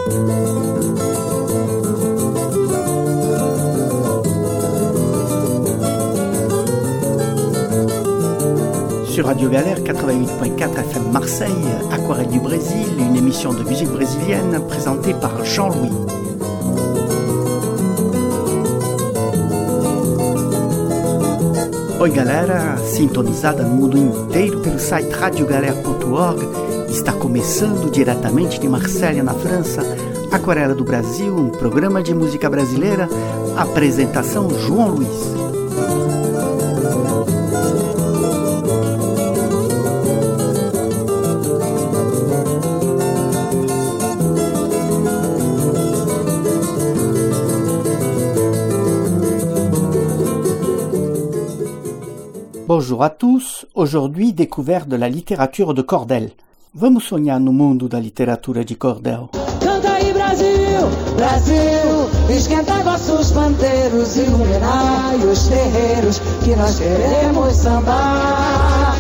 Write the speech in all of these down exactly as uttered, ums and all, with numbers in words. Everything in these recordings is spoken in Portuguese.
Sur Radio Galère quatre-vingt-huit point quatre F M Marseille, Aquarelle du Brésil, une émission de musique brésilienne présentée par Jean-Louis. Oi galera, sintonizada no mundo inteiro pelo site radio galera ponto org, está começando diretamente de Marselha, na França, Aquarela do Brasil, um programa de música brasileira, apresentação João Luiz. Bonjour à tous, aujourd'hui découverte de la littérature de cordel. Vamos sonhar no mundo da literatura de cordel. Canta aí Brasil, Brasil, esquenta vossos pandeiros, iluminai os terreiros, que nós queremos sambar.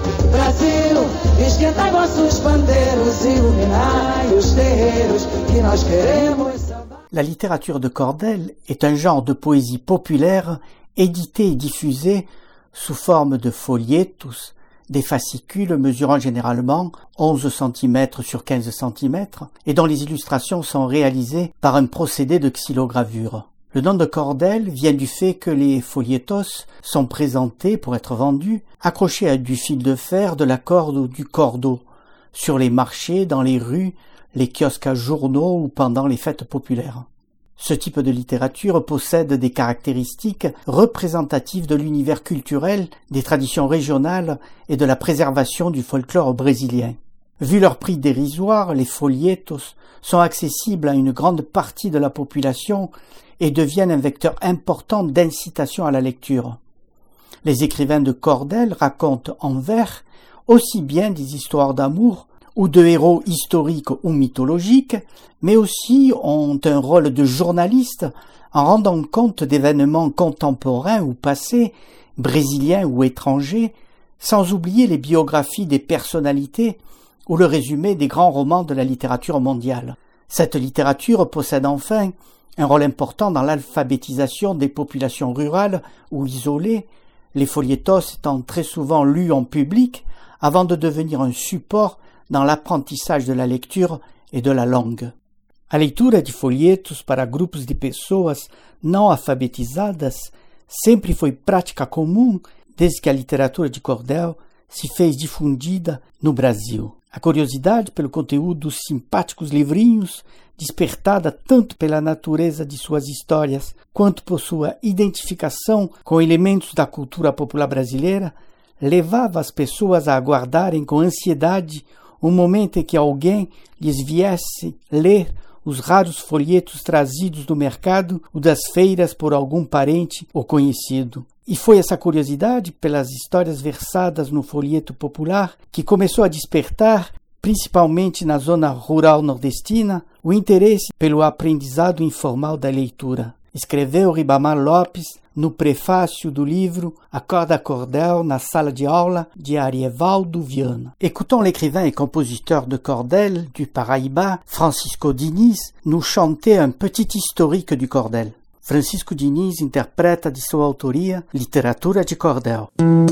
Brasil, esquenta vossos pandeiros, iluminai os terreiros, que nós queremos sambar. La littérature de cordel est un genre de poésie populaire édité et diffusé sous forme de folietos, des fascicules mesurant généralement onze centimètres sur quinze centimètres et dont les illustrations sont réalisées par un procédé de xylogravure. Le nom de cordel vient du fait que les folietos sont présentés, pour être vendus, accrochés à du fil de fer, de la corde ou du cordeau, sur les marchés, dans les rues, les kiosques à journaux ou pendant les fêtes populaires. Ce type de littérature possède des caractéristiques représentatives de l'univers culturel, des traditions régionales et de la préservation du folklore brésilien. Vu leur prix dérisoire, les folietos sont accessibles à une grande partie de la population et deviennent un vecteur important d'incitation à la lecture. Les écrivains de cordel racontent en vers aussi bien des histoires d'amour ou de héros historiques ou mythologiques, mais aussi ont un rôle de journaliste en rendant compte d'événements contemporains ou passés, brésiliens ou étrangers, sans oublier les biographies des personnalités ou le résumé des grands romans de la littérature mondiale. Cette littérature possède enfin un rôle important dans l'alphabétisation des populations rurales ou isolées, les folietos étant très souvent lus en public avant de devenir un support dans l'apprentissage de la lecture e de la langue. A leitura de folhetos para grupos de pessoas não alfabetizadas sempre foi prática comum desde que a literatura de cordel se fez difundida no Brasil. A curiosidade pelo conteúdo dos simpáticos livrinhos, despertada tanto pela natureza de suas histórias quanto por sua identificação com elementos da cultura popular brasileira, levava as pessoas a aguardarem com ansiedade o momento em que alguém lhes viesse ler os raros folhetos trazidos do mercado ou das feiras por algum parente ou conhecido. E foi essa curiosidade pelas histórias versadas no folheto popular que começou a despertar, principalmente na zona rural nordestina, o interesse pelo aprendizado informal da leitura. Escreveu Ribamar Lopes no prefácio do livro Acorde à cordel na sala de aula de Arievaldo Viana. Écoutons l'écrivain et compositeur de cordel du Paraíba, Francisco Diniz, nous chanter un petit historique du cordel. Francisco Diniz interpreta de sua autoria literatura de cordel.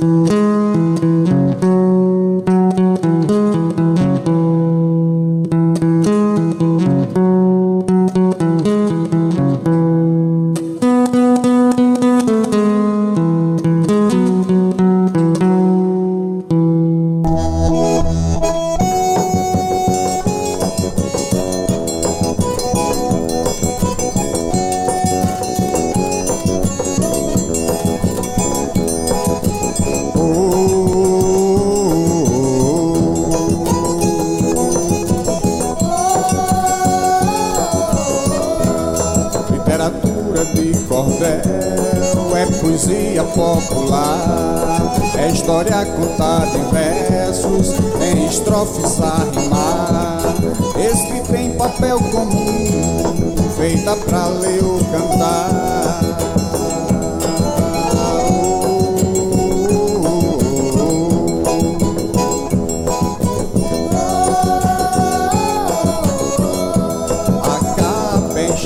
Poesia popular é história contada em versos, em estrofes a rimar, escrita em papel comum, feita pra ler ou cantar.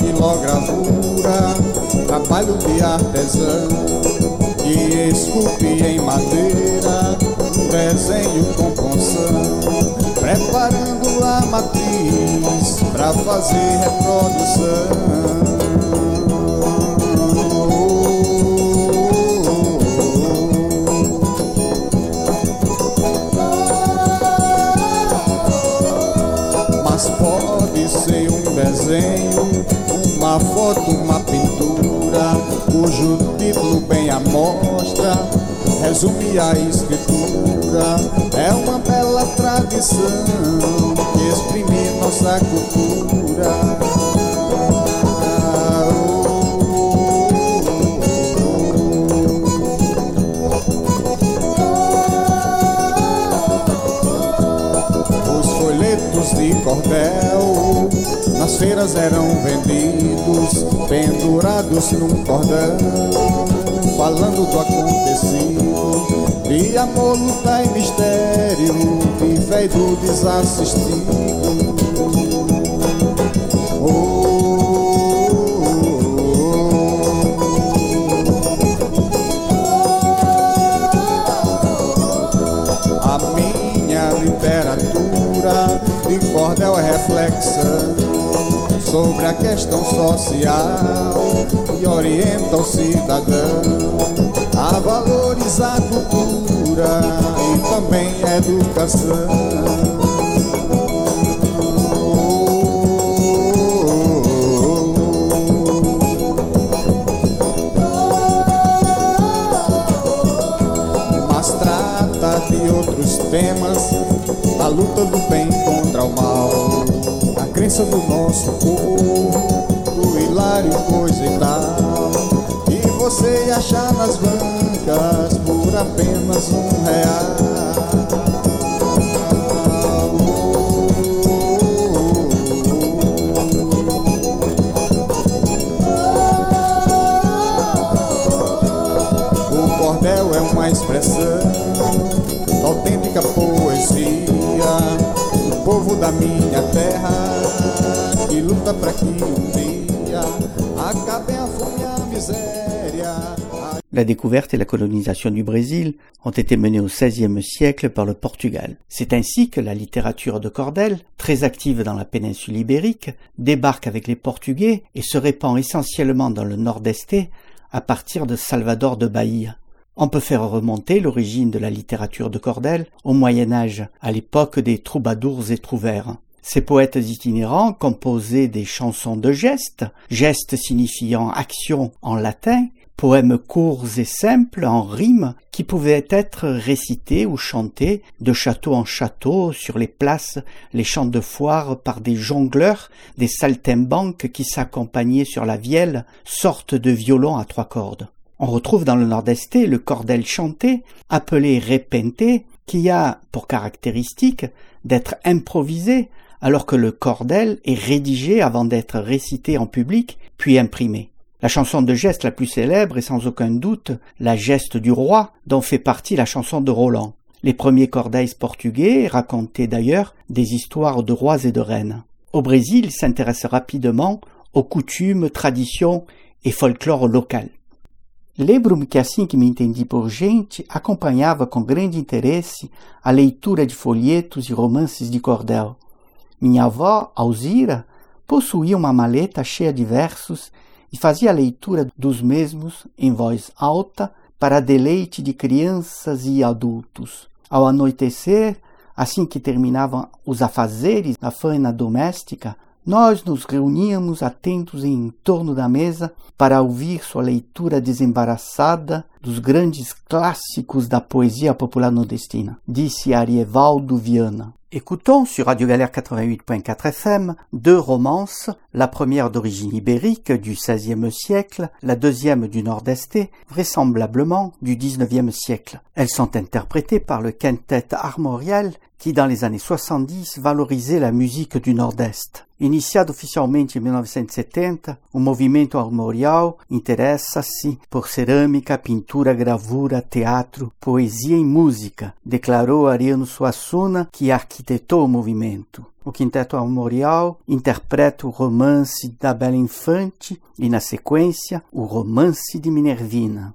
xilogravura, trabalho de artesão que esculpe em madeira um desenho com punção, preparando a matriz pra fazer reprodução. Pode ser um desenho, uma foto, uma pintura, cujo título bem a mostra resume a escritura. É uma bela tradição que exprime nossa cultura. De cordel nas feiras eram vendidos, pendurados num cordão, falando do acontecido, de amor, luta e mistério, de fé e do desassistido. Oh, de cordel é reflexão sobre a questão social e orienta o cidadão a valorizar a cultura e também a educação. Mas trata de outros temas, a luta do bem contra o mal, a crença do nosso povo, do hilário coisa e tal, que você achar nas bancas por apenas um real. O cordel é uma expressão, autêntica poesia do povo da minha terra, que luta para que um dia acabe a fome e a miséria. La découverte et la colonisation du Brésil ont été menées au seizième siècle par le Portugal. C'est ainsi que la littérature de Cordel, très active dans la péninsule ibérique, débarque avec les Portugais et se répand essentiellement dans le nord-est à partir de Salvador de Bahia. On peut faire remonter l'origine de la littérature de Cordel au Moyen-Âge, à l'époque des troubadours et trouvères. Ces poètes itinérants composaient des chansons de gestes, gestes signifiant action en latin, poèmes courts et simples en rime qui pouvaient être récités ou chantés de château en château sur les places, les champs de foire par des jongleurs, des saltimbanques qui s'accompagnaient sur la vielle, sorte de violon à trois cordes. On retrouve dans le nord-est le cordel chanté, appelé repente, qui a pour caractéristique d'être improvisé, alors que le cordel est rédigé avant d'être récité en public, puis imprimé. La chanson de geste la plus célèbre est sans aucun doute la Geste du roi, dont fait partie la chanson de Roland. Les premiers cordéis portugais racontaient d'ailleurs des histoires de rois et de reines. Au Brésil, il s'intéresse rapidement aux coutumes, traditions et folklore local. Lembro-me que assim que me entendi por gente, acompanhava com grande interesse a leitura de folhetos e romances de cordel. Minha avó, Alzira, possuía uma maleta cheia de versos e fazia a leitura dos mesmos em voz alta para deleite de crianças e adultos. Ao anoitecer, assim que terminavam os afazeres da faina doméstica, nós nos reuníamos atentos em torno da mesa para ouvir sua leitura desembaraçada dos grandes clássicos da poésie popular nordestina, disse Arievaldo Viana. Écoutons sur Radio Galère quatre-vingt-huit point quatre F M deux romances, la première d'origine ibérique du seizième siècle, la deuxième du nord-est, vraisemblablement du dix-neuvième siècle. Elles sont interprétées par le quintet armorial qui dans les années soixante-dix valorisait la musique du Nord-Est. Iniziato ufficialmente em mil novecentos e setenta, o movimento armorial interessa-se por cerâmica, pintura, gravura, teatro, poesia e música, declarou Ariano Suassuna, que arquitetou o movimento. O Quinteto Armorial interpreta o romance da Bela Infante e, na sequência, o romance de Minervina.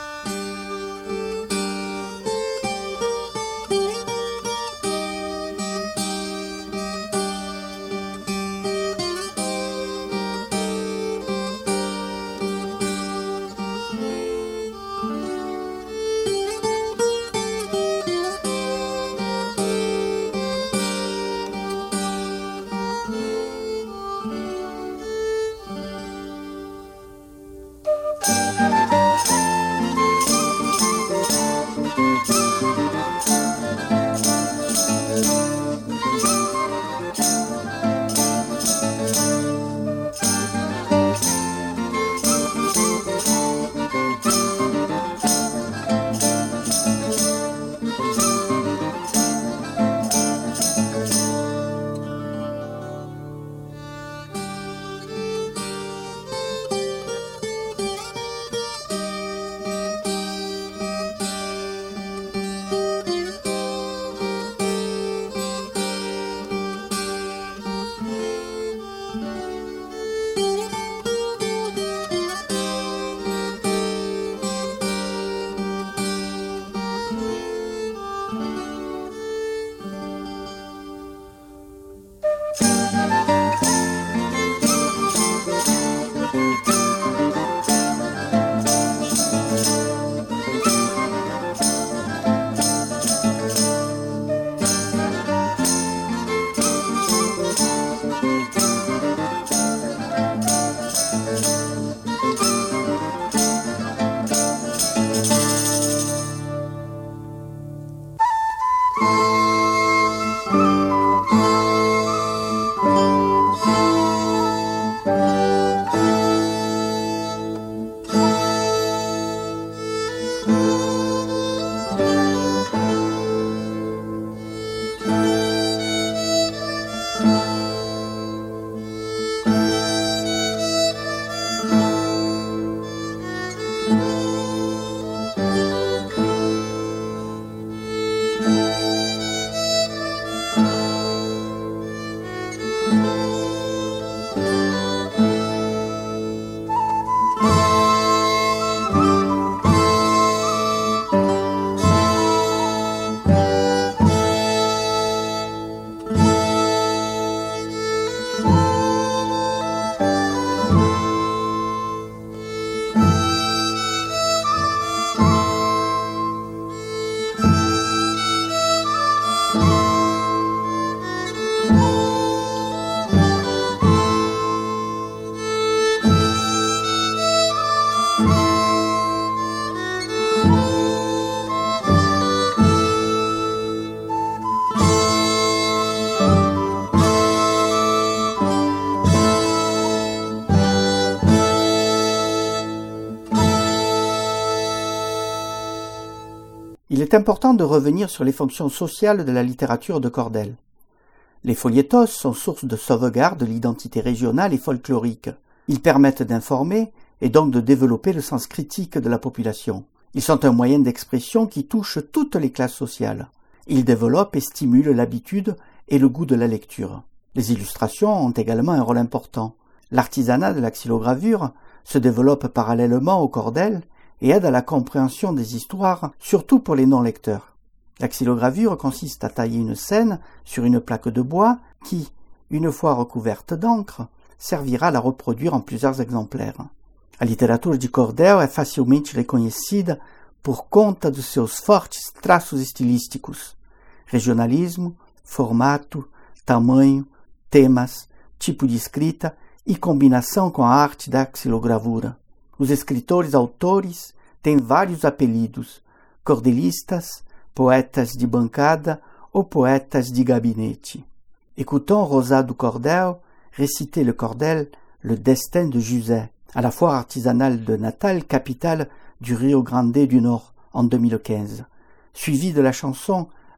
Il est important de revenir sur les fonctions sociales de la littérature de Cordel. Les foliettos sont source de sauvegarde de l'identité régionale et folklorique. Ils permettent d'informer et donc de développer le sens critique de la population. Ils sont un moyen d'expression qui touche toutes les classes sociales. Ils développent et stimulent l'habitude et le goût de la lecture. Les illustrations ont également un rôle important. L'artisanat de la xylogravure se développe parallèlement au cordel et aide à la compréhension des histoires, surtout pour les non-lecteurs. La xylogravure consiste à tailler une scène sur une plaque de bois qui, une fois recouverte d'encre, servira a la reproduire en plusieurs exemplaires. A literatura de Cordel é facilmente reconhecida por conta dos seus fortes traços estilísticos: regionalismo, formato, tamanho, temas, tipo de escrita e combinação com a arte da xilogravura. Os escritores autores têm vários apelidos: cordelistas, poetas de bancada ou poetas de gabinete. Écoutons Rosado Cordel réciter le Cordel, le destin de José, à la foire artisanale de Natal, capitale du Rio Grande du Nord, en deux mille quinze, suivi de la chanson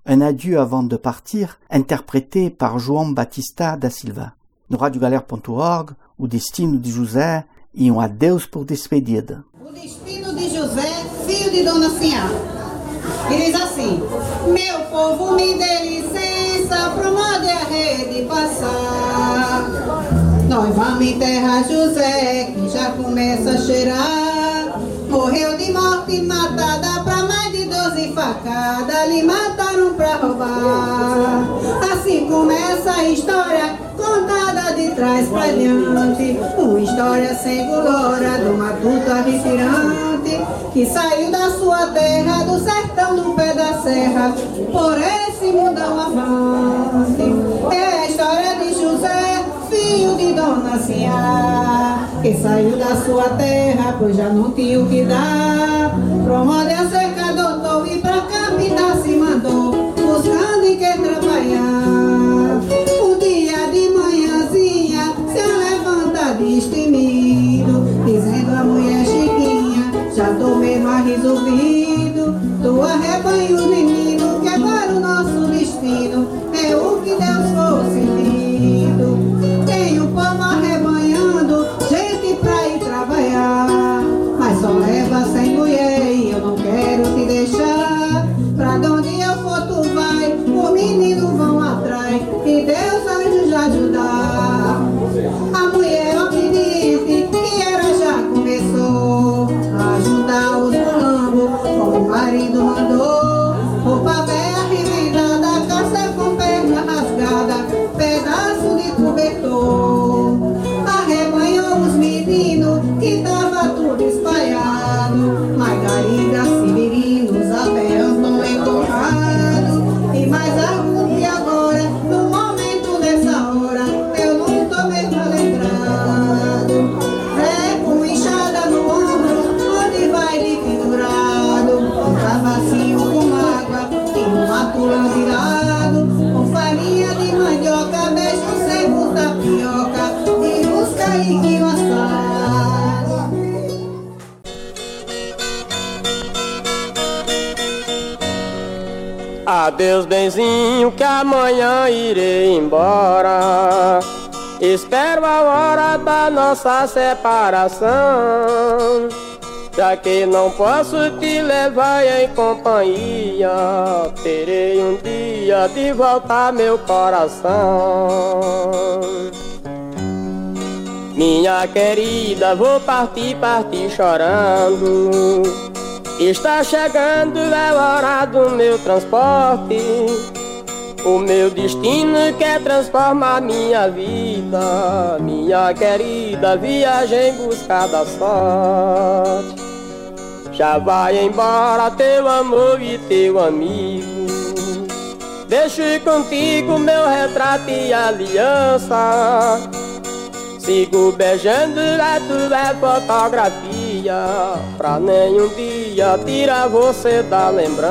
un adieu avant de partir, interprété par João Batista da Silva. No rádio galera ponto org, o destino de José e um adeus por despedida. O destino de José, filho de Dona Sinhá. E diz assim: meu povo, me dê licença pro modo e a rede passar. Nós vamos enterrar José, que já começa a cheirar. Morreu de morte matada pra mais de doze facadas. Lhe mataram pra roubar. Assim começa a história contada de trás pra diante. Uma história sem glória do matuto arretirante, que saiu da sua terra, do sertão no pé da serra, por esse mundão avante. É a história de José, filho de Dona Sinhá, que saiu da sua terra, pois já não tinha o que dar. Pro modo a cerca doutor e pra capital se mandou, buscando em que trabalhar. Um dia de manhãzinha se levanta destemido, dizendo a mulher Chiquinha: já tô mesmo resolvido, tu arrebanho menino, que agora o nosso destino é o que Deus for servido. Tem o povo arrebanhando, gente pra ir trabalhar, mas só leva sem mulher e eu não quero te deixar. Pra onde eu for tu vai, os meninos vão atrás e Deus anjos ajudar. A mulher obediente que era já começou a ajudar os mulambos, como o marido mandou. Roupa velha remendada, calça com perna rasgada, pedaço de cobertor. Arrebanhou os meninos que tava tudo espalhado, Margarida, Severino, Zabé, Antônio entorrado. E mais algum dia agora, no momento dessa hora, eu não tô mesmo lembrado. Zé com enxada no ombro, onde vai de pendurado, um cavacinho com água e um matulão de lado, com farinha de mandioca, beijo seco, tapioca e busca e que assado. Adeus, benzinho, que amanhã irei embora. Espero a hora da nossa separação, já que não posso te levar em companhia. Terei um dia de voltar meu coração. Minha querida, vou partir, partir chorando. Está chegando a hora do meu transporte. O meu destino quer transformar minha vida. Minha querida, viagem em busca da sorte. Já vai embora teu amor e teu amigo. Deixo contigo meu retrato e aliança. Sigo beijando a tua fotografia, pra nenhum dia tirar você da lembrança.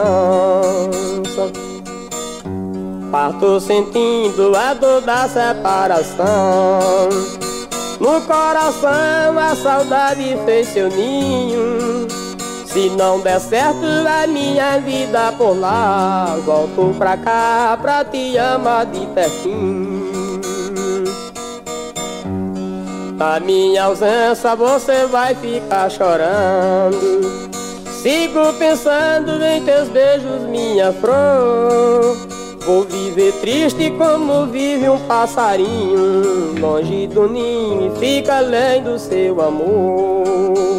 Parto sentindo a dor da separação. No coração a saudade fez seu ninho. Se não der certo a minha vida por lá, volto pra cá pra te amar de pertinho. Na minha ausência você vai ficar chorando. Sigo pensando em teus beijos, minha flor. Vou viver triste como vive um passarinho, longe do ninho e fica além do seu amor.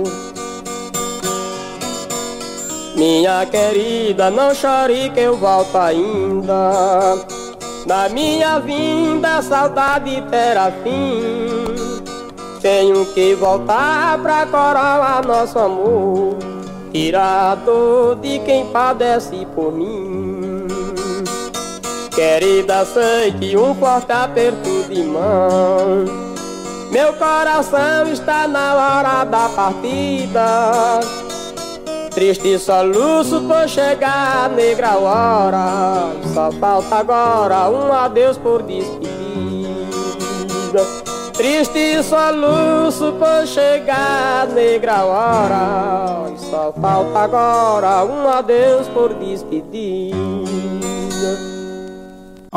Minha querida, não chore que eu volto ainda. Na minha vinda a saudade terá fim. Tenho que voltar pra coroar nosso amor, tirar a dor de quem padece por mim. Querida, sei que um forte aperto de mão. Meu coração está na hora da partida. Triste soluço por chegar a negra hora. Só falta agora um adeus por despedida. Triste soluço por chegar a negra hora. Só falta agora um adeus por despedida.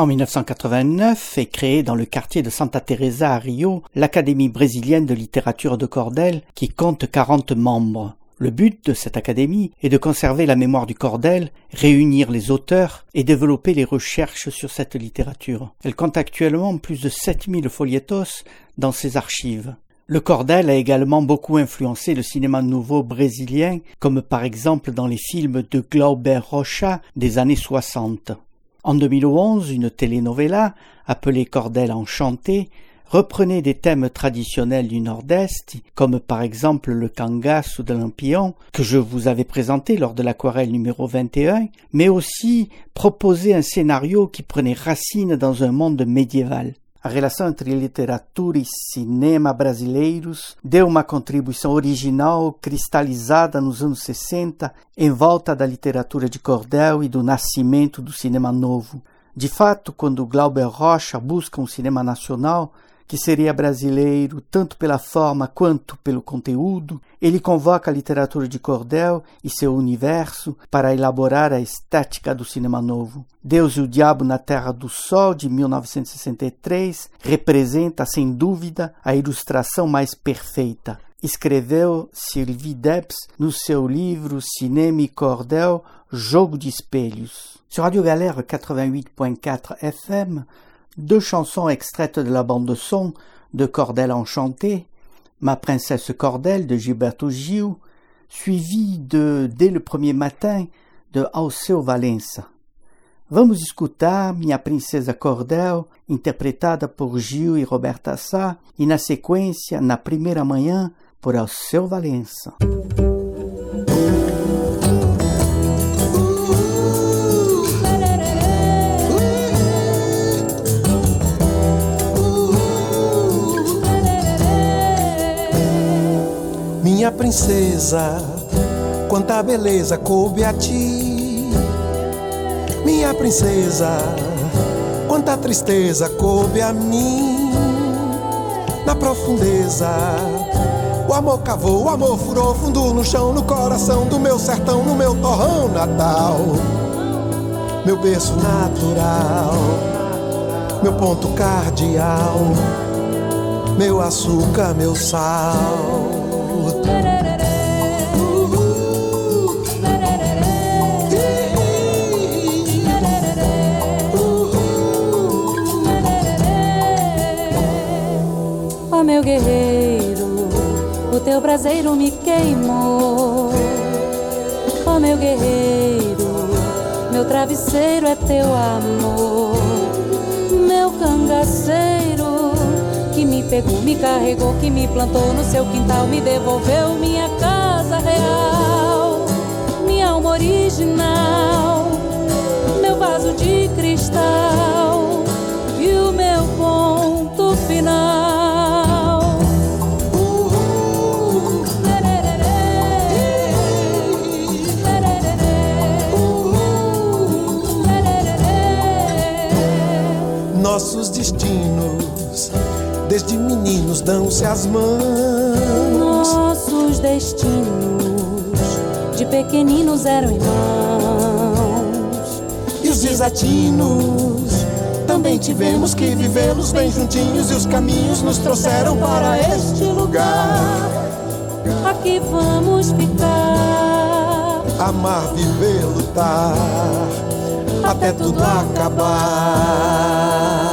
En mille neuf cent quatre-vingt-neuf est créée dans le quartier de Santa Teresa à Rio l'Académie brésilienne de littérature de Cordel qui compte quarante membres. Le but de cette académie est de conserver la mémoire du Cordel, réunir les auteurs et développer les recherches sur cette littérature. Elle compte actuellement plus de sept mille folietos dans ses archives. Le Cordel a également beaucoup influencé le cinéma nouveau brésilien, comme par exemple dans les films de Glauber Rocha des années soixante. En deux mille onze, une telenovela, appelée Cordel Enchanté, reprenait des thèmes traditionnels du Nord-Est, comme par exemple le cangaço de Lampion, que je vous avais présenté lors de l'aquarelle numéro vingt et un, mais aussi proposait un scénario qui prenait racine dans un monde médiéval. A relação entre literatura e cinema brasileiros deu uma contribuição original cristalizada nos anos sessenta em volta da literatura de cordel e do nascimento do cinema novo. De fato, quando Glauber Rocha busca um cinema nacional, que seria brasileiro tanto pela forma quanto pelo conteúdo, ele convoca a literatura de cordel e seu universo para elaborar a estética do cinema novo. Deus e o Diabo na Terra do Sol, de mil novecentos e sessenta e três, representa, sem dúvida, a ilustração mais perfeita. Escreveu Sylvie Debs no seu livro Cinema e Cordel, Jogo de Espelhos. Sur Radio Galère quatre-vingt-huit point quatre F M, deux chansons extraites de la bande-son de Cordel Enchanté, Ma princesse Cordel de Gilberto Gil, suivi de Dès le premier matin de Alceu Valença. Vamos escutar Minha Princesa Cordel, interpretada por Gil e Roberta Sá, e na sequência, Na Primeira Manhã, por Alceu Valença. Minha princesa, quanta beleza coube a ti. Minha princesa, quanta tristeza coube a mim. Na profundeza, o amor cavou, o amor furou fundo no chão, no coração do meu sertão, no meu torrão natal. Meu berço natural, meu ponto cardial, meu açúcar, meu sal. Oh, meu guerreiro, o teu braseiro me queimou. Oh, meu guerreiro, meu travesseiro é teu amor. Meu cangaceiro, que me pegou, me carregou, que me plantou no seu quintal, me devolveu minha casa real, minha alma original, meu vaso de cristal e o meu ponto final. Nossos destinos, desde meninos, dão-se as mãos. Nossos destinos, de pequeninos, eram irmãos. E os desatinos, também tivemos que vivê-los bem juntinhos. E os caminhos nos trouxeram para este lugar. Aqui vamos ficar, amar, viver, lutar, até tudo acabar.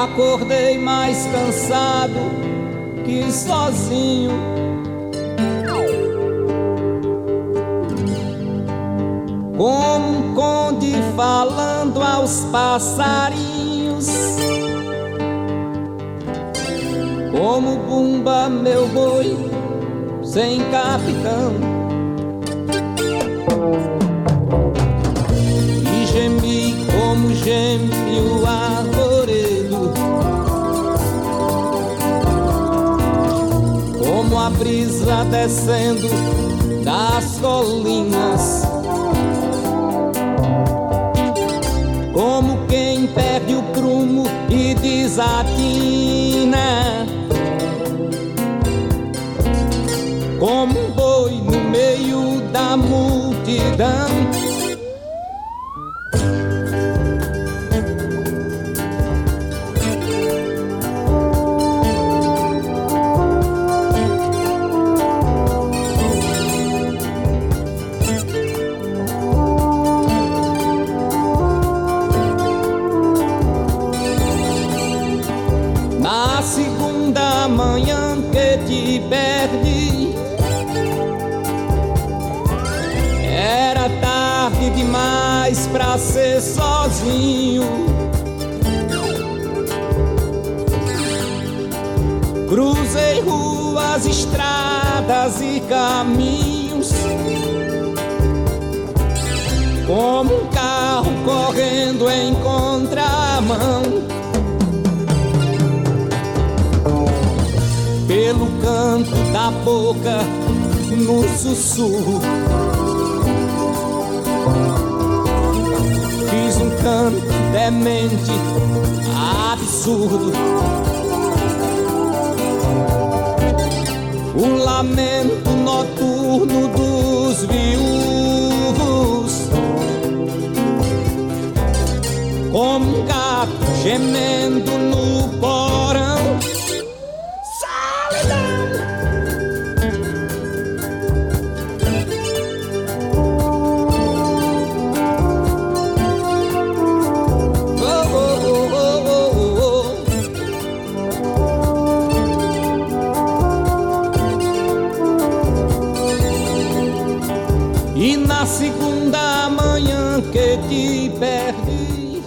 Acordei mais cansado que sozinho. Como um conde falando aos passarinhos. Como Bumba, meu boi, sem capitão. E gemi como geme o arvoredo, como a brisa descendo das colinas, como quem perde o prumo e desatina, como um boi no meio da multidão. Na segunda manhã que te perdi, era tarde demais pra ser sozinho. Cruzei ruas, estradas e caminhos, como um carro correndo em contramão. Pelo canto da boca, no sussurro, fiz um canto demente, absurdo. O lamento noturno dos viúvos, como um gato gemendo no porão. E na segunda manhã que te perdi.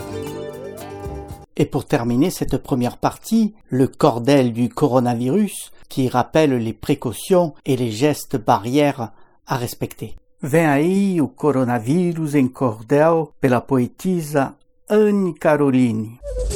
Et pour terminer cette première partie, le cordel du coronavirus qui rappelle les précautions et les gestes barrières à respecter. Vem aí o coronavírus em cordel pela poetisa Anne Caroline.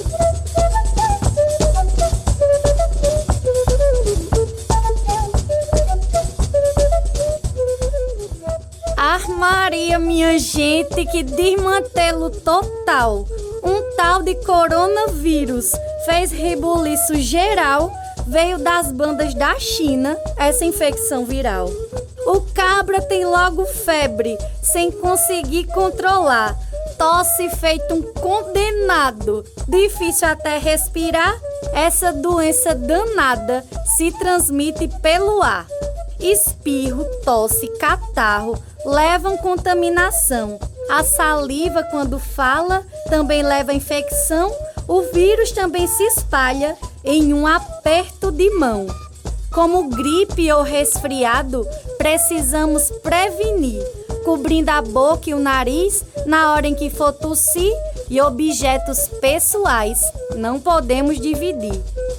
Maria, minha gente, que desmantelo total. Um tal de coronavírus fez rebuliço geral, veio das bandas da China, essa infecção viral. O cabra tem logo febre, sem conseguir controlar. Tosse feito um condenado, difícil até respirar. Essa doença danada se transmite pelo ar. Espirro, tosse, catarro levam contaminação. A saliva, quando fala, também leva infecção. O vírus também se espalha em um aperto de mão. Como gripe ou resfriado, precisamos prevenir, cobrindo a boca e o nariz na hora em que for tossir, e objetos pessoais não podemos dividir.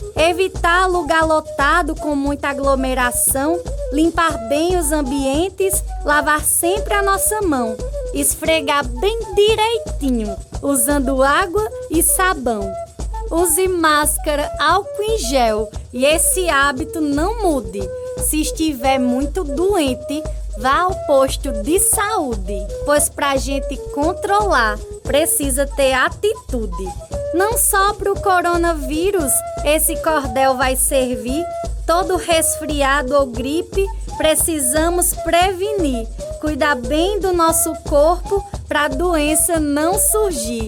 Evitar lugar lotado com muita aglomeração, limpar bem os ambientes, lavar sempre a nossa mão, esfregar bem direitinho, usando água e sabão. Use máscara, álcool em gel e esse hábito não mude. Se estiver muito doente, vá ao posto de saúde, pois pra gente controlar precisa ter atitude. Não só pro coronavírus esse cordel vai servir, todo resfriado ou gripe precisamos prevenir. Cuidar bem do nosso corpo pra doença não surgir.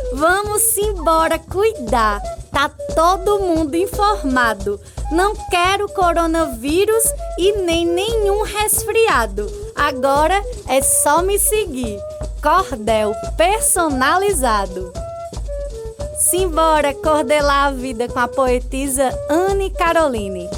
Vamos embora cuidar, tá todo mundo informado. Não quero coronavírus e nem nenhum resfriado. Agora é só me seguir. Cordel personalizado. Simbora cordelar a vida com a poetisa Anne Caroline.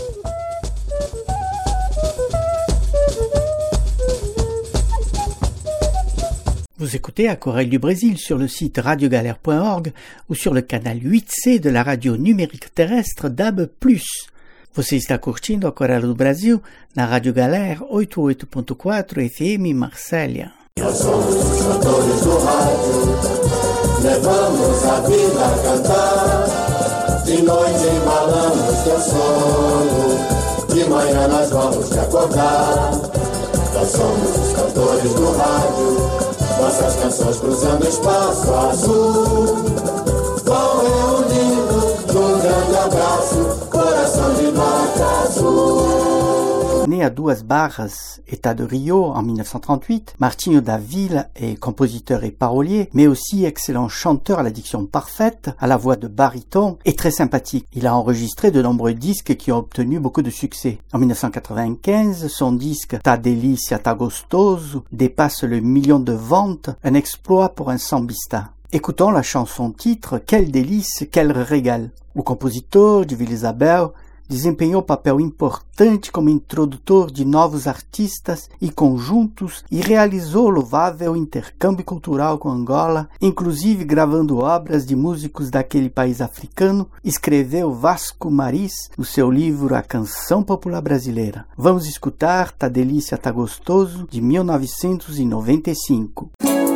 Vous écoutez Aquarelle du Brésil sur le site radio galère point org ou sur le canal huit C de la radio numérique terrestre D A B plus. Você está curtindo Aquarela do Brasil na Rádio Galera oitenta e oito ponto quatro F M Marsella. Nós somos os cantores do rádio, levamos a vida a cantar. De noite embalamos teu sono, de manhã nós vamos te acordar. Nós somos os cantores do rádio, nossas canções cruzando espaço azul, vão reunindo num grande abraço, coração de vaca azul. Né à Duas Barras, État de Rio, en dix-neuf cent trente-huit, Martinho da Vila est compositeur et parolier, mais aussi excellent chanteur à la diction parfaite, à la voix de baryton et très sympathique. Il a enregistré de nombreux disques qui ont obtenu beaucoup de succès. En dix-neuf cent quatre-vingt-quinze, son disque Ta Delícia Tá Gostoso dépasse le million de ventes, un exploit pour un sambista. Écoutons la chanson titre Quelle délice, quel régal. O compositor de Vila Isabel desempenhou papel importante como introdutor de novos artistas e conjuntos e realizou louvável intercâmbio cultural com Angola, inclusive gravando obras de músicos daquele país africano. Escreveu Vasco Maris no seu livro A Canção Popular Brasileira. Vamos escutar Tá Delícia, Tá Gostoso, de mil novecentos e noventa e cinco.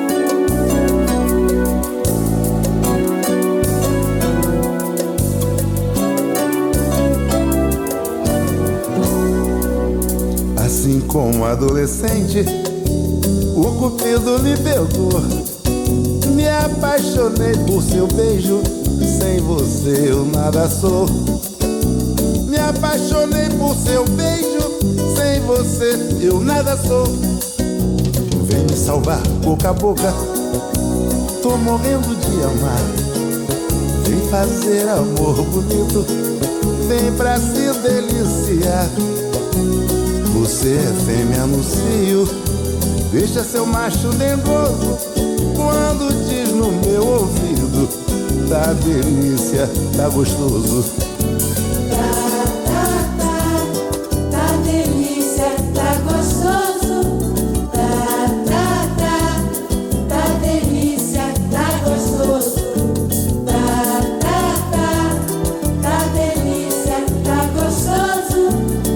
Assim como adolescente, o cupido me pegou. Me apaixonei por seu beijo, sem você eu nada sou. Me apaixonei por seu beijo, sem você eu nada sou. Vem me salvar boca a boca, tô morrendo de amar. Vem fazer amor bonito, vem pra se deliciar. Você é fêmea no cio, deixa seu macho dengoso quando diz no meu ouvido: tá delícia, tá gostoso. Tá, tá, tá, tá delícia, tá gostoso. Tá, tá, tá, tá delícia, tá gostoso. Tá, tá, tá, tá delícia, tá gostoso.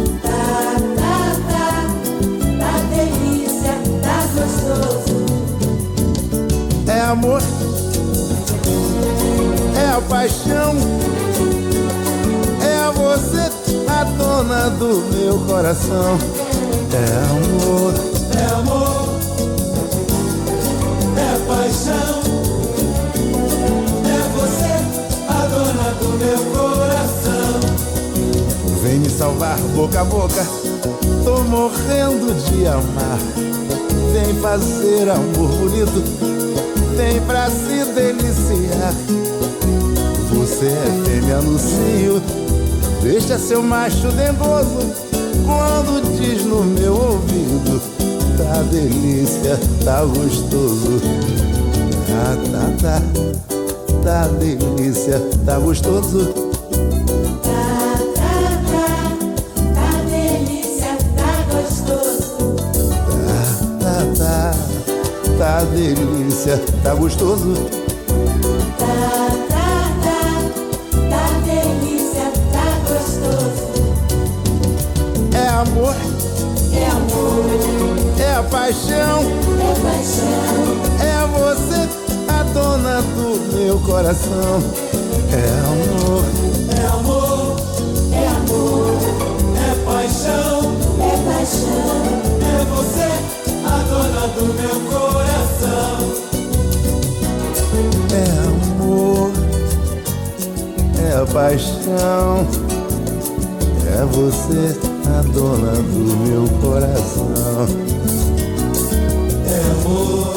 É amor, é a paixão, é você a dona do meu coração. É amor, é amor, é paixão, é você a dona do meu coração. Vem me salvar boca a boca, tô morrendo de amar. Vem fazer amor bonito, vem pra se deliciar. Você é fêmea no cio, deixa seu macho dengoso quando diz no meu ouvido: tá delícia, tá gostoso. Ah, tá, tá, tá delícia, tá gostoso. Tá delícia, tá gostoso. Tá, tá, tá, tá delícia, tá gostoso. É amor, é amor, é a paixão, é paixão, é você a dona do meu coração. É amor, é amor, é amor, é paixão, é paixão, é você a dona do meu coração. é amor, é a paixão, é você a dona do meu coração. É amor,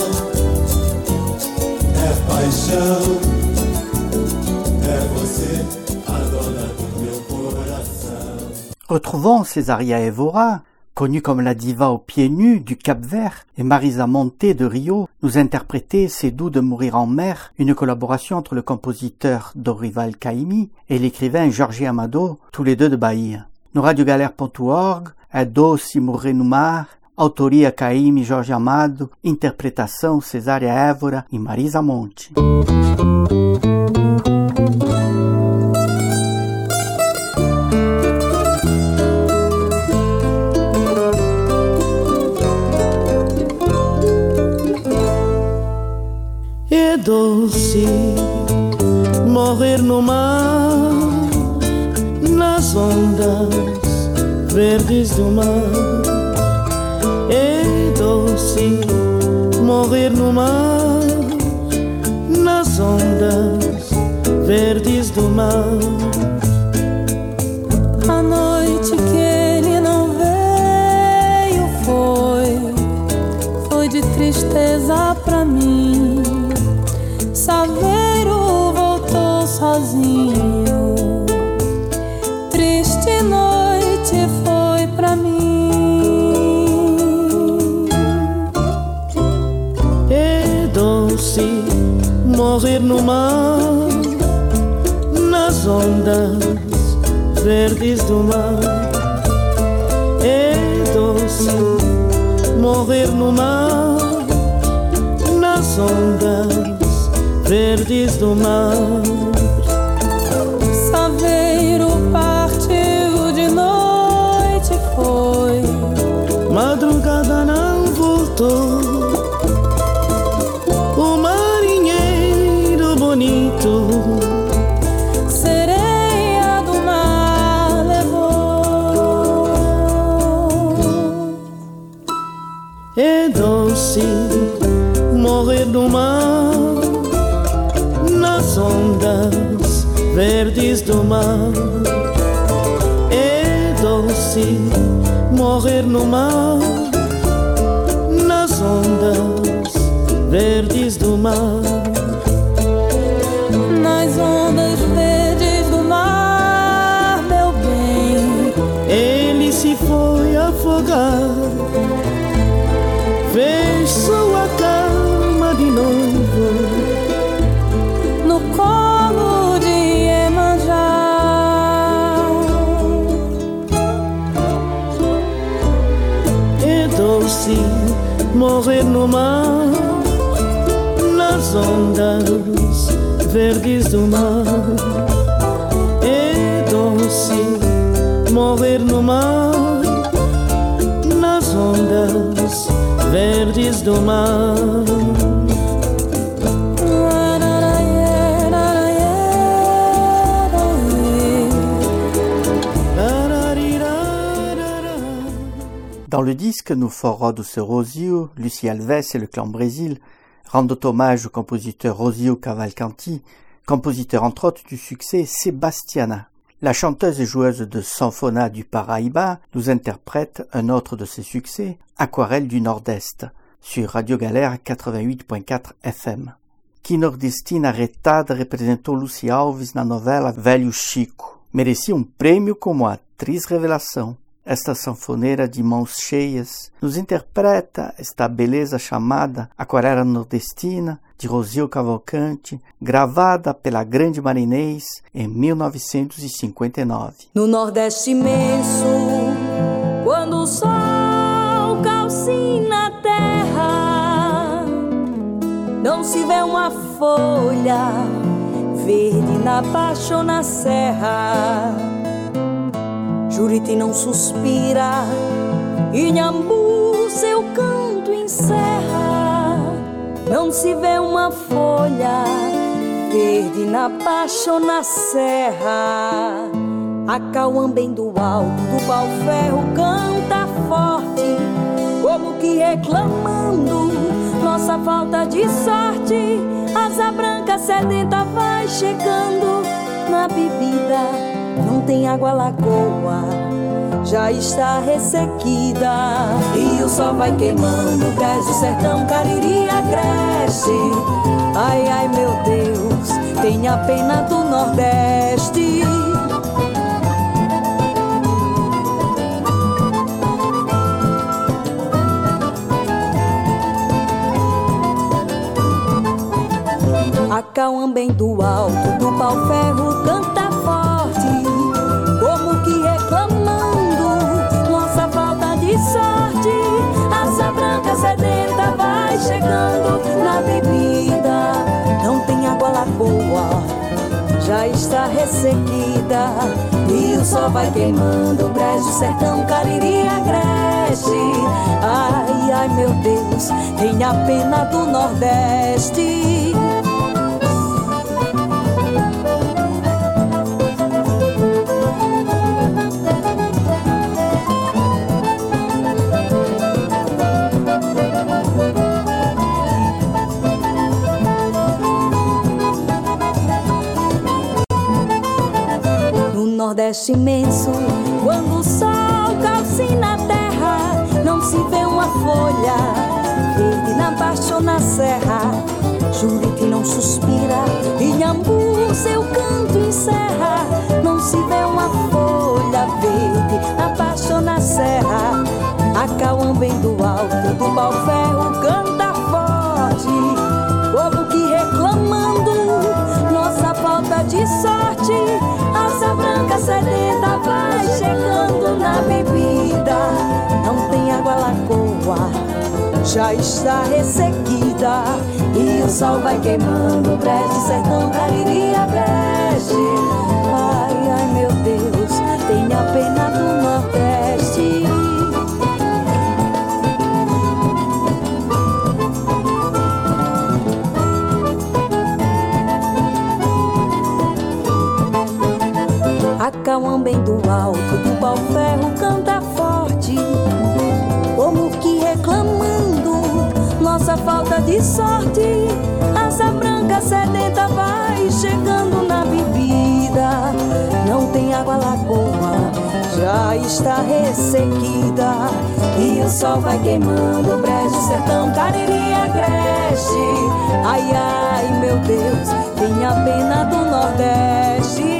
é paixão, é você a dona do meu coração. Retrouvons Césaria Évora connue comme la diva aux pieds nus du Cap-Vert, et Marisa Monte de Rio nous interprétait C'est doux de mourir en mer, une collaboration entre le compositeur Dorival Caymmi et l'écrivain Jorge Amado, tous les deux de Bahia. No radiogalera ponto org, É Doce Morrer no Mar, autoria Caymmi e Jorge Amado, interpretação Cesária Évora e Marisa Monte. É doce morrer no mar, nas ondas verdes do mar. É doce morrer no mar, nas ondas verdes do mar. A noite que ele não veio foi, foi de tristeza pra mim. Saveiro voltou sozinho, triste noite foi pra mim. É doce morrer no mar, nas ondas verdes do mar. É doce morrer no mar, nas ondas verdes do mar. Saveiro partiu de noite foi, madrugada não voltou. O marinheiro bonito sereia do mar levou. É doce morrer no mar, nas ondas verdes do mar. É doce morrer no mar, nas ondas verdes do mar. Nas ondas verdes do mar, meu bem, ele se foi afogar, fez sua cama de noivo no colo de Iemanjá. É doce morrer no mar, nas ondas verdes do mar. É doce morrer no mar, nas ondas verdes do mar. Dans le disque Nous forró do seu Rosio, Lucie Alves et le clan Brésil rendent hommage au compositeur Rosio Cavalcanti, compositeur entre autres du succès Sebastiana. La chanteuse et joueuse de Sanfona du Paraíba nous interprète un autre de ses succès, Aquarelle du Nord-Est, sur Radio Galera quatre-vingt-huit point quatre F M. Que nordestina arretada representou Lucie Alves na novela Velho Chico. Merecia um prêmio como atriz revelação. Esta sanfoneira de mãos cheias nos interpreta esta beleza chamada Aquarela Nordestina, de Rosio Cavalcanti, gravada pela grande Marinês em mil novecentos e cinquenta e nove. No Nordeste imenso, quando o sol calcina a terra, não se vê uma folha verde na baixa ou na serra. Juriti não suspira, Inhambu seu canto encerra. Não se vê uma folha verde na baixa ou na serra. Acauambem do alto do pau-ferro canta forte, como que reclamando nossa falta de sorte. Asa branca sedenta vai chegando na bebida. Não tem água, lagoa já está ressequida. E o sol vai queimando, desce o sertão, Cariri agreste. Ai, ai, meu Deus, tenha pena do Nordeste. Acauambem do alto do pau-ferro canta forte, como que reclamando nossa falta de sorte. Asa branca sedenta vai chegando na bebida, não tem água lagoa, já está ressequida. E o sol vai queimando, brejo, sertão, Cariri, agreste. Ai, ai, meu Deus, tenha pena do Nordeste. Nordeste imenso, quando o sol calcina a terra, não se vê uma folha verde na baixa ou na serra. Juriti não suspira, Inhambu seu canto encerra, não se vê uma folha verde na baixa ou na serra. Acauambem do alto do pau-ferro canta forte, povo que reclamando nossa falta de sorte. Asa branca sedenta vai chegando na bebida, não tem água lagoa, já está ressequida. E o sol vai queimando, brejo, sertão, Cariri, agreste. Ai, ai, meu Deus, tenha pena do Nordeste. Acauambem do alto do pau-ferro canta forte, como que reclamando nossa falta de sorte. Asa branca sedenta vai chegando na bebida, não tem água lagoa, já está ressequida. E o sol vai queimando, brejo, sertão, Cariri, agreste. Ai, ai, meu Deus, tenha pena do Nordeste.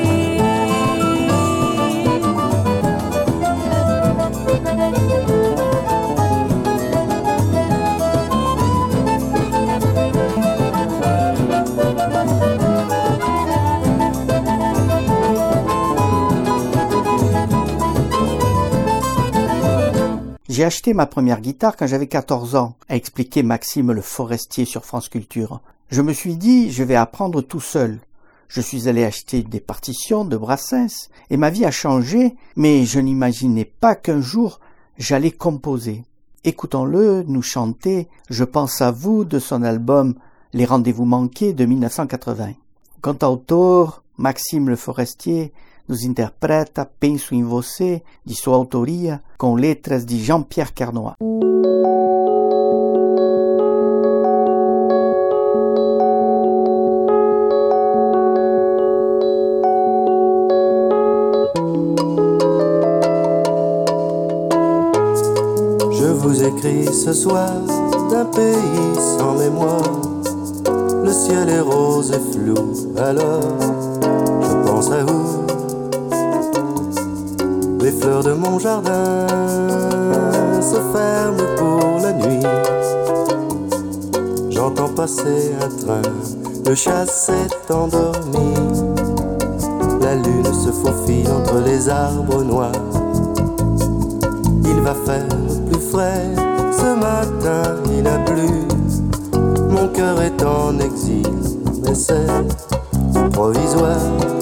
J'ai acheté ma première guitare quand j'avais quatorze ans, a expliqué Maxime Le Forestier sur France Culture. Je me suis dit, je vais apprendre tout seul. Je suis allé acheter des partitions de Brassens et ma vie a changé, mais je n'imaginais pas qu'un jour j'allais composer. Écoutons-le nous chanter « Je pense à vous » de son album « Les rendez-vous manqués » de mille neuf cent quatre-vingts. O cantautor Maxime Le Forestier nos interpreta Penso em Você, de sua autoria, com letras de Jean-Pierre Carnoy. Je vous écris ce soir d'un pays sans mémoire. Le ciel est rose et flou, alors je pense à vous. Les fleurs de mon jardin se ferment pour la nuit. J'entends passer un train, le chasse est endormi. La lune se faufile entre les arbres noirs. Il va faire plus frais, ce matin il a plu. Mon cœur est en exil, mais c'est provisoire.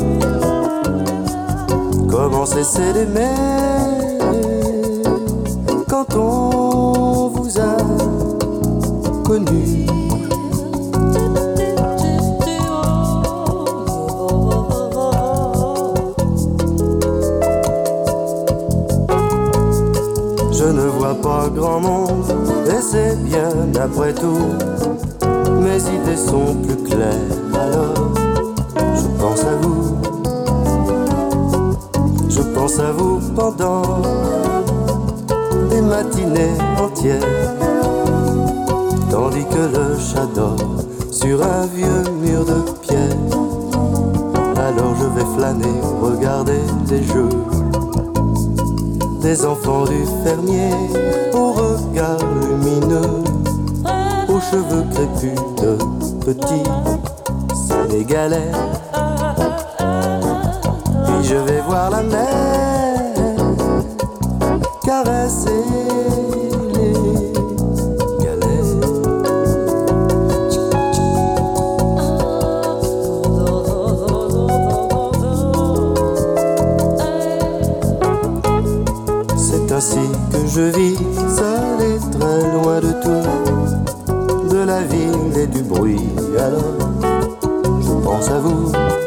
Comment cesser d'aimer quand on vous a connu? Je ne vois pas grand monde et c'est bien après tout. Mes idées sont plus claires, alors je pense à vous. Je pense à vous pendant des matinées entières, tandis que le chat dort sur un vieux mur de pierre. Alors je vais flâner, regarder les jeux des enfants du fermier, au regard lumineux, aux cheveux crépus de petits les galères. Puis je vais voir la mer caresser les galères. C'est ainsi que je vis, seul et très loin de tout, de la ville et du bruit. Alors je pense à vous.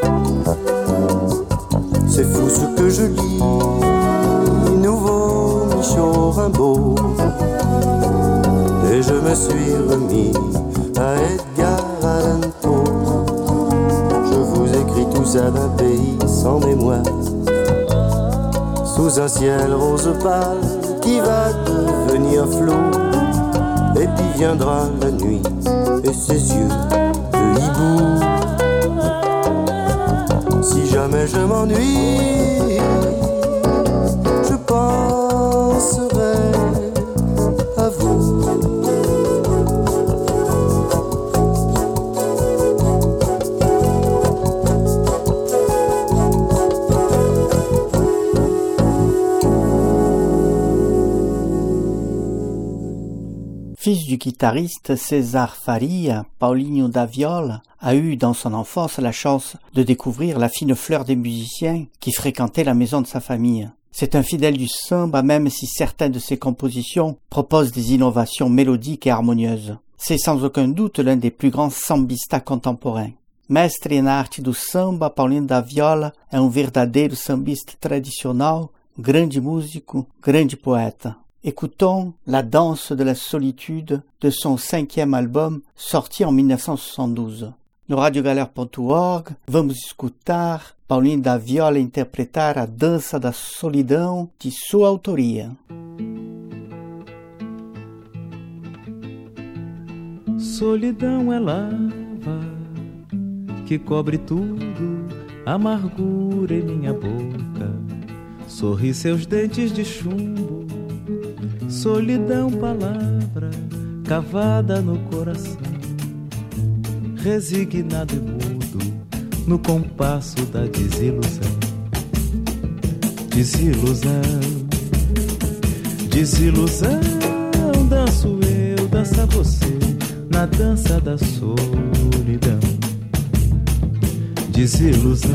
C'est fou ce que je lis, nouveau Michaud Rimbaud. Et je me suis remis à Edgar Allan Poe. Je vous écris tout ça d'un pays sans mémoire, sous un ciel rose pâle qui va devenir flou. Et puis viendra la nuit et ses yeux de hibou. Si jamais je m'ennuie, je penserai à vous. Fils du guitariste César Faria, Paulinho da Viola a eu dans son enfance la chance de découvrir la fine fleur des musiciens qui fréquentaient la maison de sa famille. C'est un fidèle du samba même si certaines de ses compositions proposent des innovations mélodiques et harmonieuses. C'est sans aucun doute l'un des plus grands sambistas contemporains. Mestre na arte do samba, Paulinho da Viola é um verdadeiro sambista tradicional, grande músico, grande poeta. Écoutons La danse de la solitude de son cinquième album sorti en mille neuf cent soixante-douze. No radiogalera ponto org vamos escutar Paulinho da Viola interpretar a Dança da Solidão de sua autoria. Solidão é lava que cobre tudo, amargura em minha boca, sorri seus dentes de chumbo. Solidão, palavra cavada no coração, resignado e mudo no compasso da desilusão. Desilusão, desilusão, danço eu, dança você, na dança da solidão. Desilusão,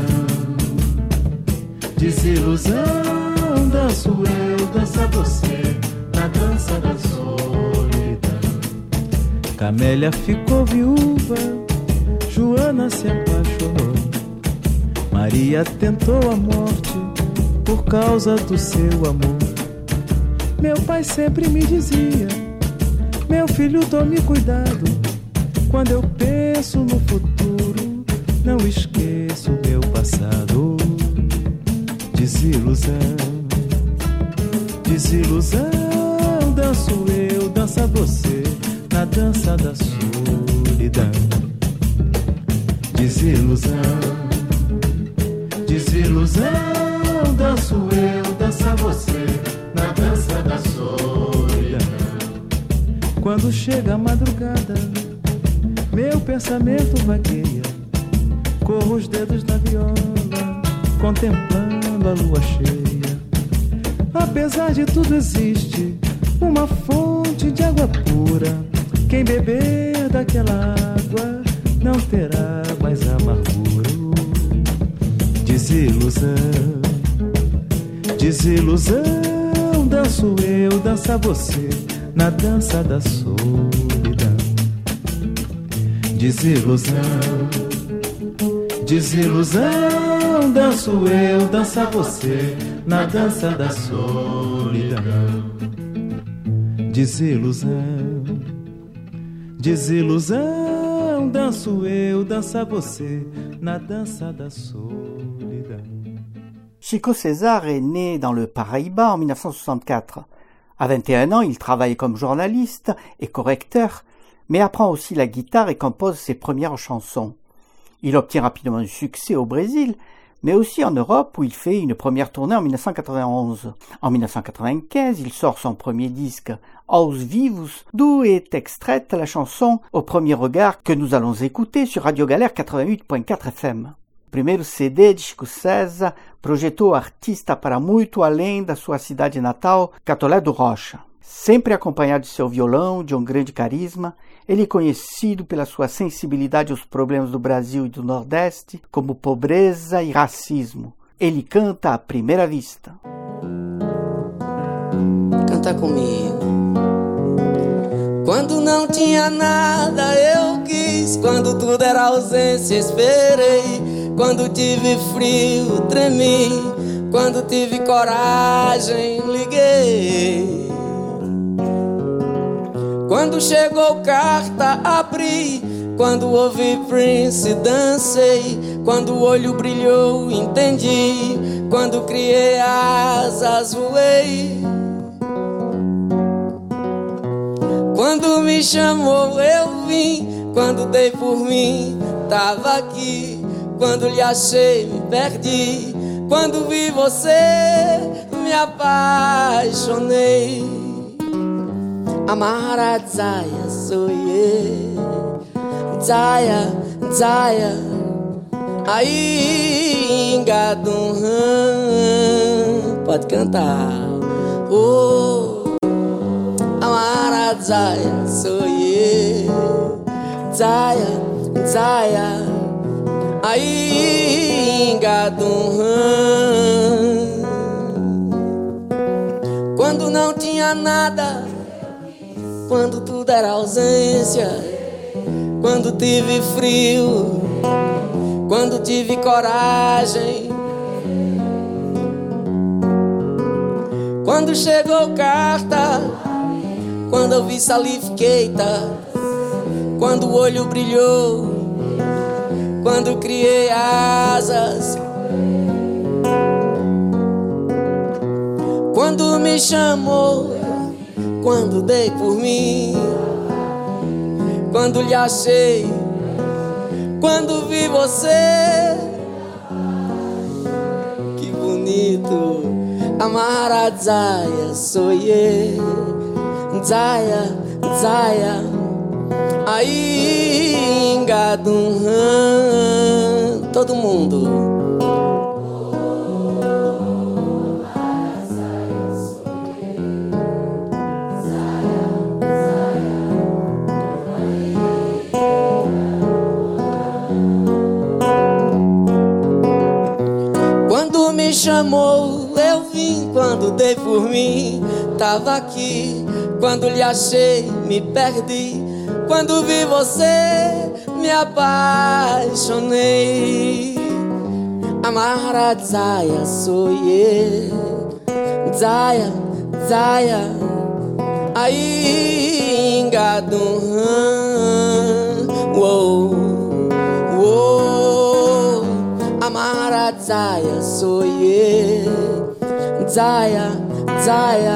desilusão, danço eu, dança você, na dança da solidão. Camélia ficou viúva, Joana se apaixonou, Maria tentou a morte por causa do seu amor. Meu pai sempre me dizia: meu filho, tome cuidado, quando eu penso no futuro, não esqueço meu passado. Desilusão, desilusão, danço eu, dança você, na dança da solidão. Desilusão, desilusão, danço eu, dança você, na dança da solidão. Quando chega a madrugada, meu pensamento vagueia, corro os dedos na viola, contemplando a lua cheia. Apesar de tudo existe uma fonte de água pura, quem beber daquela água não terá mais amargura. Desilusão, desilusão, danço eu, dança você, na dança da solidão. Desilusão, desilusão, danço eu, dança você, na dança da solidão. Desilusão, desilusão, danço eu, dança você, na dança da solidão. Chico César est né dans le Paraíba en mille neuf cent soixante-quatre. À vingt et un ans, il travaille comme journaliste et correcteur, mais apprend aussi la guitare et compose ses premières chansons. Il obtient rapidement du succès au Brésil, mais aussi en Europe où il fait une première tournée en mille neuf cent quatre-vingt-onze. En mille neuf cent quatre-vingt-quinze, il sort son premier disque Aos Vivos, d'où est extraite la chanson Au premier regard que nous allons écouter sur Radio Galère quatre-vingt-huit point quatre F M. Primeiro C D de Chico César projetou o artista para muito além da sua cidade natal, Catolé do Rocha. Sempre acompanhado de seu violão, de um grande carisma, ele é conhecido pela sua sensibilidade aos problemas do Brasil e do Nordeste, como pobreza e racismo. Ele canta à primeira vista. Canta comigo. Quando não tinha nada eu quis, quando tudo era ausência esperei, quando tive frio tremi, quando tive coragem liguei. Quando chegou carta abri, quando ouvi Prince dancei, quando o olho brilhou entendi, quando criei asas voei. Quando me chamou eu vim, quando dei por mim tava aqui, quando lhe achei me perdi, quando vi você me apaixonei. Amara Zaya soye, Zaya, Zaya, aí engadum, pode cantar. Oh, Amara Zaya soye, Zaya, Zaya, aí engadum. Quando não tinha nada, quando tudo era ausência, quando tive frio, quando tive coragem, quando chegou carta, quando eu vi Salif Keita, quando o olho brilhou, quando criei asas, quando me chamou, quando dei por mim, quando lhe achei, quando vi você. Que bonito. Amara Zaya soye, Zaya, Zaya, aí engadum. Todo mundo. Me chamou, eu vim, quando dei por mim, tava aqui, quando lhe achei, me perdi, quando vi você, me apaixonei. Amara Zaya soye, Zaya, Zaya, aí engadum. Uou, uou, Amara Zaya soye, Zaya, Zaya,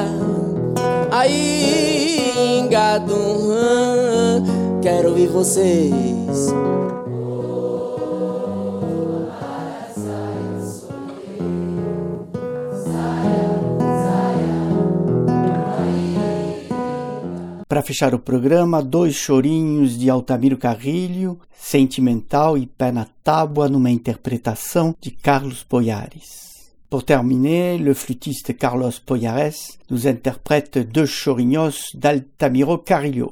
aí engadum. Quero ouvir vocês. Para fechar o programa, dois chorinhos de Altamiro Carrilho, Sentimental e Pé na Tábua, numa interpretação de Carlos Poyares. Pour terminer, le flûtiste Carlos Poyares nous interprète deux chorinhos d'Altamiro Carrillo.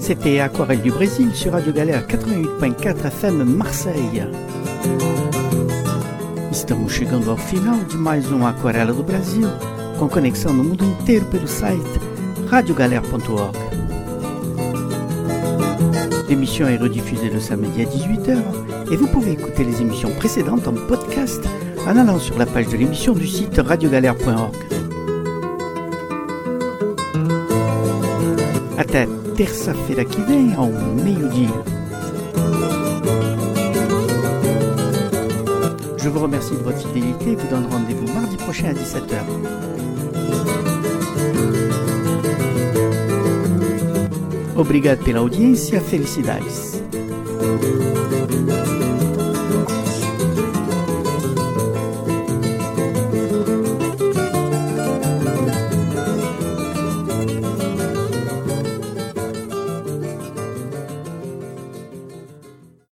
C'était Aquarelle du Brésil sur Radio Galera quatre-vingt-oito ponto quatro F M Marseille. Estamos chegando ao final de mais um Aquarela do Brasil, com conexão no mundo inteiro pelo site radio galera ponto org. L'émission est rediffusée le samedi à dix-huit heures et vous pouvez écouter les émissions précédentes en podcast en allant sur la page de l'émission du site radio galera ponto org. Até terça-feira que vem ao meio-dia. Je vous remercie de votre fidélité et vous donne rendez-vous mardi prochain à dix-sept heures. Obrigado pela audiência, felicidades.